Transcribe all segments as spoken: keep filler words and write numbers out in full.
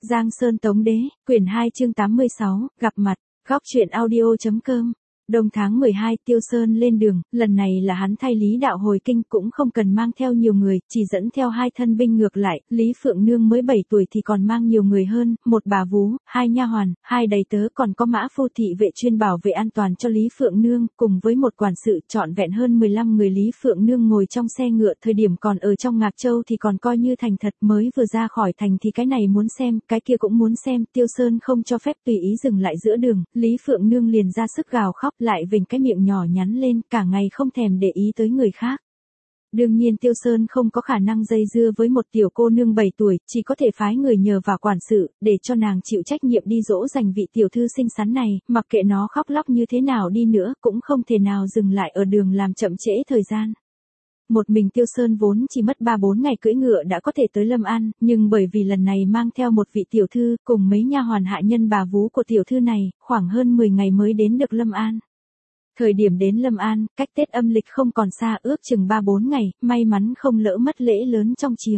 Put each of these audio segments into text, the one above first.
Giang Sơn Tống Đế, quyển hai chương tám mươi sáu, gặp mặt, góc truyện audio.com. Đông tháng mười hai, Tiêu Sơn lên đường, lần này là hắn thay Lý Đạo hồi kinh, cũng không cần mang theo nhiều người, chỉ dẫn theo hai thân binh. Ngược lại, Lý Phượng Nương mới bảy tuổi thì còn mang nhiều người hơn, một bà vú, hai nha hoàn, hai đầy tớ, còn có mã phu thị vệ chuyên bảo vệ an toàn cho Lý Phượng Nương, cùng với một quản sự, trọn vẹn hơn mười lăm người. Lý Phượng Nương ngồi trong xe ngựa, thời điểm còn ở trong Ngạc Châu thì còn coi như thành thật, mới vừa ra khỏi thành thì cái này muốn xem, cái kia cũng muốn xem. Tiêu Sơn không cho phép tùy ý dừng lại giữa đường, Lý Phượng Nương liền ra sức gào khóc, lại vểnh cái miệng nhỏ nhắn lên, cả ngày không thèm để ý tới người khác. Đương nhiên Tiêu Sơn không có khả năng dây dưa với một tiểu cô nương bảy tuổi, chỉ có thể phái người nhờ vào quản sự, để cho nàng chịu trách nhiệm đi dỗ dành vị tiểu thư xinh xắn này, mặc kệ nó khóc lóc như thế nào đi nữa, cũng không thể nào dừng lại ở đường làm chậm trễ thời gian. Một mình Tiêu Sơn vốn chỉ mất ba bốn ngày cưỡi ngựa đã có thể tới Lâm An, nhưng bởi vì lần này mang theo một vị tiểu thư, cùng mấy nha hoàn hạ nhân bà vú của tiểu thư này, khoảng hơn mười ngày mới đến được Lâm An. Thời điểm đến Lâm An, cách Tết âm lịch không còn xa, ước chừng ba bốn ngày, may mắn không lỡ mất lễ lớn trong chiều.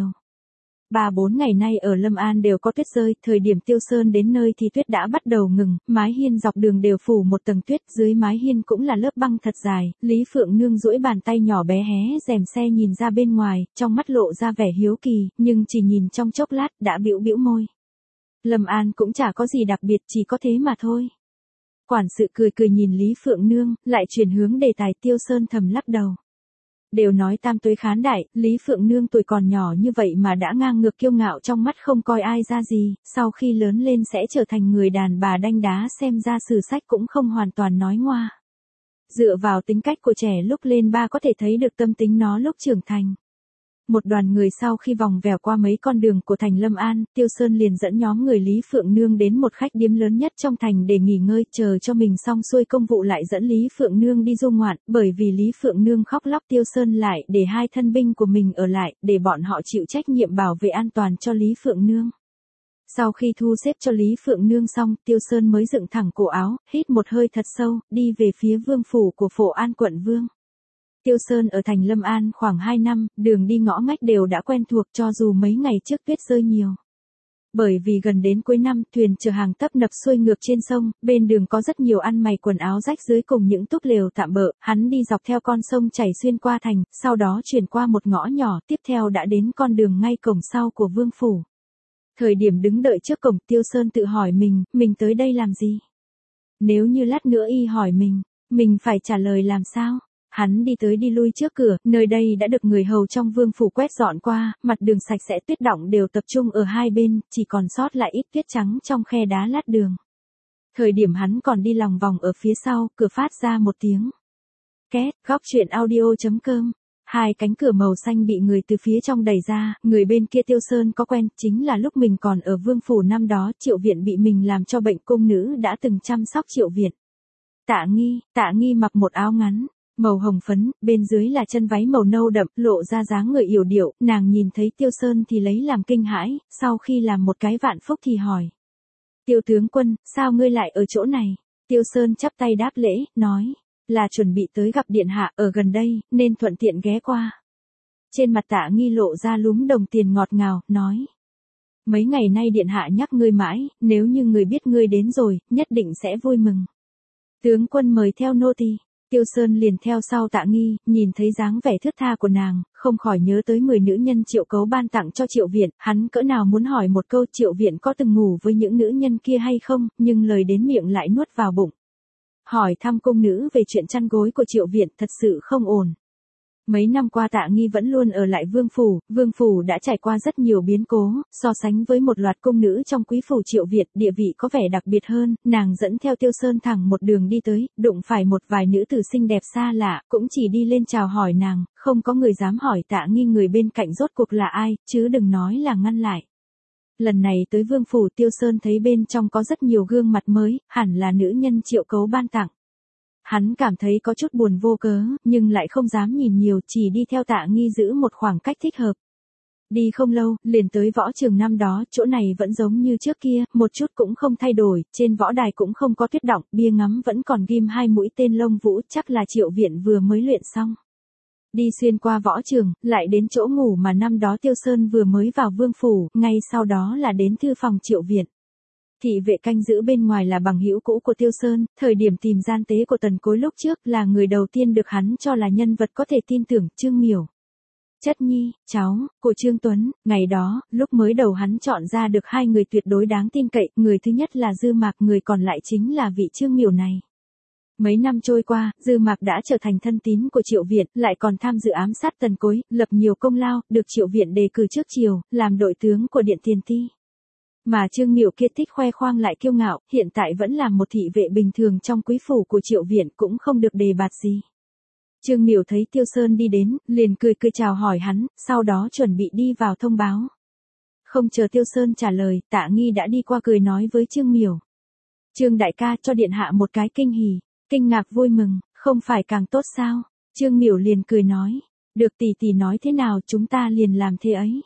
Ba bốn ngày nay ở Lâm An đều có tuyết rơi, thời điểm Tiêu Sơn đến nơi thì tuyết đã bắt đầu ngừng, mái hiên dọc đường đều phủ một tầng tuyết, dưới mái hiên cũng là lớp băng thật dài. Lý Phượng Nương duỗi bàn tay nhỏ bé hé rèm xe nhìn ra bên ngoài, trong mắt lộ ra vẻ hiếu kỳ, nhưng chỉ nhìn trong chốc lát đã bĩu bĩu môi. Lâm An cũng chả có gì đặc biệt, chỉ có thế mà thôi. Quản sự cười cười nhìn Lý Phượng Nương, lại chuyển hướng đề tài. Tiêu Sơn thầm lắc đầu. Đều nói tam tuế khán đại, Lý Phượng Nương tuổi còn nhỏ như vậy mà đã ngang ngược kiêu ngạo, trong mắt không coi ai ra gì, sau khi lớn lên sẽ trở thành người đàn bà đanh đá, xem ra sử sách cũng không hoàn toàn nói ngoa. Dựa vào tính cách của trẻ lúc lên ba có thể thấy được tâm tính nó lúc trưởng thành. Một đoàn người sau khi vòng vèo qua mấy con đường của thành Lâm An, Tiêu Sơn liền dẫn nhóm người Lý Phượng Nương đến một khách điếm lớn nhất trong thành để nghỉ ngơi, chờ cho mình xong xuôi công vụ lại dẫn Lý Phượng Nương đi du ngoạn, bởi vì Lý Phượng Nương khóc lóc Tiêu Sơn lại để hai thân binh của mình ở lại, để bọn họ chịu trách nhiệm bảo vệ an toàn cho Lý Phượng Nương. Sau khi thu xếp cho Lý Phượng Nương xong, Tiêu Sơn mới dựng thẳng cổ áo, hít một hơi thật sâu, đi về phía vương phủ của Phổ An quận Vương. Tiêu Sơn ở thành Lâm An khoảng hai năm, đường đi ngõ ngách đều đã quen thuộc, cho dù mấy ngày trước tuyết rơi nhiều. Bởi vì gần đến cuối năm, thuyền chở hàng tấp nập xuôi ngược trên sông, bên đường có rất nhiều ăn mày quần áo rách rưới cùng những túp lều tạm bợ. Hắn đi dọc theo con sông chảy xuyên qua thành, sau đó chuyển qua một ngõ nhỏ, tiếp theo đã đến con đường ngay cổng sau của vương phủ. Thời điểm đứng đợi trước cổng, Tiêu Sơn tự hỏi mình, mình tới đây làm gì? Nếu như lát nữa y hỏi mình, mình phải trả lời làm sao? Hắn đi tới đi lui trước cửa, nơi đây đã được người hầu trong vương phủ quét dọn qua, mặt đường sạch sẽ, tuyết đọng đều tập trung ở hai bên, chỉ còn sót lại ít tuyết trắng trong khe đá lát đường. Thời điểm hắn còn đi lòng vòng ở phía sau, cửa phát ra một tiếng két. Góc truyện audio.com. Hai cánh cửa màu xanh bị người từ phía trong đẩy ra, người bên kia Tiêu Sơn có quen, chính là lúc mình còn ở vương phủ năm đó, Triệu Viện bị mình làm cho bệnh, cung nữ đã từng chăm sóc Triệu Viện. Tạ Nghi, Tạ Nghi mặc một áo ngắn màu hồng phấn, bên dưới là chân váy màu nâu đậm, lộ ra dáng người yểu điệu, nàng nhìn thấy Tiêu Sơn thì lấy làm kinh hãi, sau khi làm một cái vạn phúc thì hỏi. Tiêu tướng quân, sao ngươi lại ở chỗ này? Tiêu Sơn chắp tay đáp lễ, nói, là chuẩn bị tới gặp điện hạ, ở gần đây, nên thuận tiện ghé qua. Trên mặt Tạ Nghi lộ ra lúm đồng tiền ngọt ngào, nói. Mấy ngày nay điện hạ nhắc ngươi mãi, nếu như người biết ngươi đến rồi, nhất định sẽ vui mừng. Tướng quân mời theo nô tỳ. Tiêu Sơn liền theo sau Tạ Nghi, nhìn thấy dáng vẻ thướt tha của nàng, không khỏi nhớ tới mười nữ nhân Triệu Cấu ban tặng cho Triệu Viện, hắn cỡ nào muốn hỏi một câu Triệu Viện có từng ngủ với những nữ nhân kia hay không, nhưng lời đến miệng lại nuốt vào bụng. Hỏi thăm cung nữ về chuyện chăn gối của Triệu Viện thật sự không ổn. Mấy năm qua Tạ Nghi vẫn luôn ở lại vương phủ, vương phủ đã trải qua rất nhiều biến cố, so sánh với một loạt cung nữ trong quý phủ Triệu Việt, địa vị có vẻ đặc biệt hơn, nàng dẫn theo Tiêu Sơn thẳng một đường đi tới, đụng phải một vài nữ tử xinh đẹp xa lạ, cũng chỉ đi lên chào hỏi nàng, không có người dám hỏi Tạ Nghi người bên cạnh rốt cuộc là ai, chứ đừng nói là ngăn lại. Lần này tới vương phủ Tiêu Sơn thấy bên trong có rất nhiều gương mặt mới, hẳn là nữ nhân Triệu Cấu ban tặng. Hắn cảm thấy có chút buồn vô cớ, nhưng lại không dám nhìn nhiều, chỉ đi theo Tạ Nghi giữ một khoảng cách thích hợp. Đi không lâu, liền tới võ trường năm đó, chỗ này vẫn giống như trước kia, một chút cũng không thay đổi, trên võ đài cũng không có tuyết đọng, bia ngắm vẫn còn ghim hai mũi tên lông vũ, chắc là Triệu Viện vừa mới luyện xong. Đi xuyên qua võ trường, lại đến chỗ ngủ mà năm đó Tiêu Sơn vừa mới vào vương phủ, ngay sau đó là đến thư phòng Triệu Viện. Thị vệ canh giữ bên ngoài là bằng hữu cũ của Tiêu Sơn, thời điểm tìm gian tế của Tần Cối lúc trước là người đầu tiên được hắn cho là nhân vật có thể tin tưởng, Trương Miểu. Chất nhi, cháu, của Trương Tuấn, ngày đó, lúc mới đầu hắn chọn ra được hai người tuyệt đối đáng tin cậy, người thứ nhất là Dư Mạc, người còn lại chính là vị Trương Miểu này. Mấy năm trôi qua, Dư Mạc đã trở thành thân tín của Triệu Viện, lại còn tham dự ám sát Tần Cối, lập nhiều công lao, được Triệu Viện đề cử trước triều, làm đội tướng của Điện Tiền Ti. Mà Trương Miểu kia thích khoe khoang lại kiêu ngạo, hiện tại vẫn là một thị vệ bình thường trong quý phủ của Triệu Viện cũng không được đề bạt gì. Trương Miểu thấy Tiêu Sơn đi đến, liền cười cười chào hỏi hắn, sau đó chuẩn bị đi vào thông báo. Không chờ Tiêu Sơn trả lời, Tạ Nghi đã đi qua cười nói với Trương Miểu. Trương đại ca cho điện hạ một cái kinh hỉ, kinh ngạc vui mừng, không phải càng tốt sao? Trương Miểu liền cười nói, được tỷ tỷ nói thế nào chúng ta liền làm thế ấy.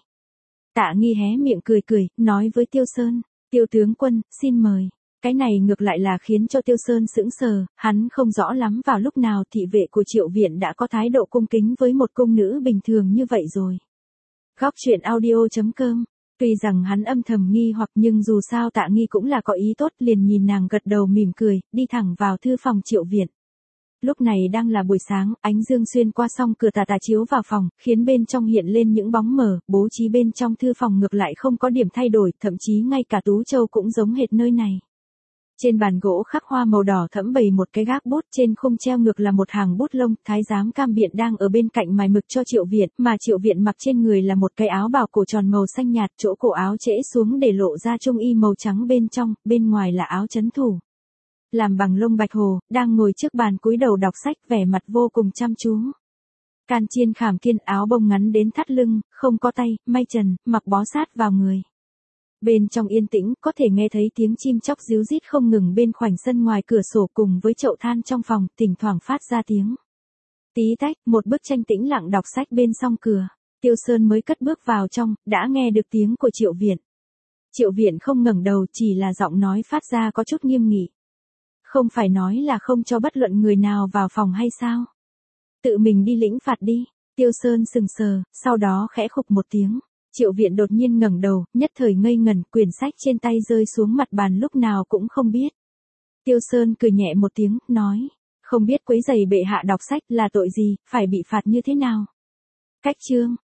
Tạ Nghi hé miệng cười cười, nói với Tiêu Sơn, Tiêu tướng quân, xin mời. Cái này ngược lại là khiến cho Tiêu Sơn sững sờ, hắn không rõ lắm vào lúc nào thị vệ của Triệu Viện đã có thái độ cung kính với một cung nữ bình thường như vậy rồi. Góc truyện audio chấm com. Tuy rằng hắn âm thầm nghi hoặc nhưng dù sao Tạ Nghi cũng là có ý tốt, liền nhìn nàng gật đầu mỉm cười, đi thẳng vào thư phòng Triệu Viện. Lúc này đang là buổi sáng, ánh dương xuyên qua song cửa tà tà chiếu vào phòng, khiến bên trong hiện lên những bóng mờ, bố trí bên trong thư phòng ngược lại không có điểm thay đổi, thậm chí ngay cả tú châu cũng giống hệt nơi này. Trên bàn gỗ khắc hoa màu đỏ thẫm bày một cái gác bút, trên khung treo ngược là một hàng bút lông, thái giám Cam Biện đang ở bên cạnh mài mực cho Triệu Viện, mà Triệu Viện mặc trên người là một cái áo bào cổ tròn màu xanh nhạt, chỗ cổ áo trễ xuống để lộ ra trung y màu trắng bên trong, bên ngoài là áo chấn thủ. Làm bằng lông bạch hồ, đang ngồi trước bàn cúi đầu đọc sách, vẻ mặt vô cùng chăm chú. Can chiên khảm kiên, áo bông ngắn đến thắt lưng, không có tay, may trần, mặc bó sát vào người. Bên trong yên tĩnh, có thể nghe thấy tiếng chim chóc ríu rít không ngừng bên khoảnh sân ngoài cửa sổ cùng với chậu than trong phòng, thỉnh thoảng phát ra tiếng tí tách, một bức tranh tĩnh lặng đọc sách bên song cửa. Tiêu Sơn mới cất bước vào trong, đã nghe được tiếng của Triệu Viện. Triệu Viện không ngẩng đầu, chỉ là giọng nói phát ra có chút nghiêm nghị. Không phải nói là không cho bất luận người nào vào phòng hay sao? Tự mình đi lĩnh phạt đi. Tiêu Sơn sừng sờ, sau đó khẽ khục một tiếng. Triệu Viện đột nhiên ngẩng đầu, nhất thời ngây ngẩn, quyển sách trên tay rơi xuống mặt bàn lúc nào cũng không biết. Tiêu Sơn cười nhẹ một tiếng, nói, không biết quấy rầy bệ hạ đọc sách là tội gì, phải bị phạt như thế nào? Cách chương,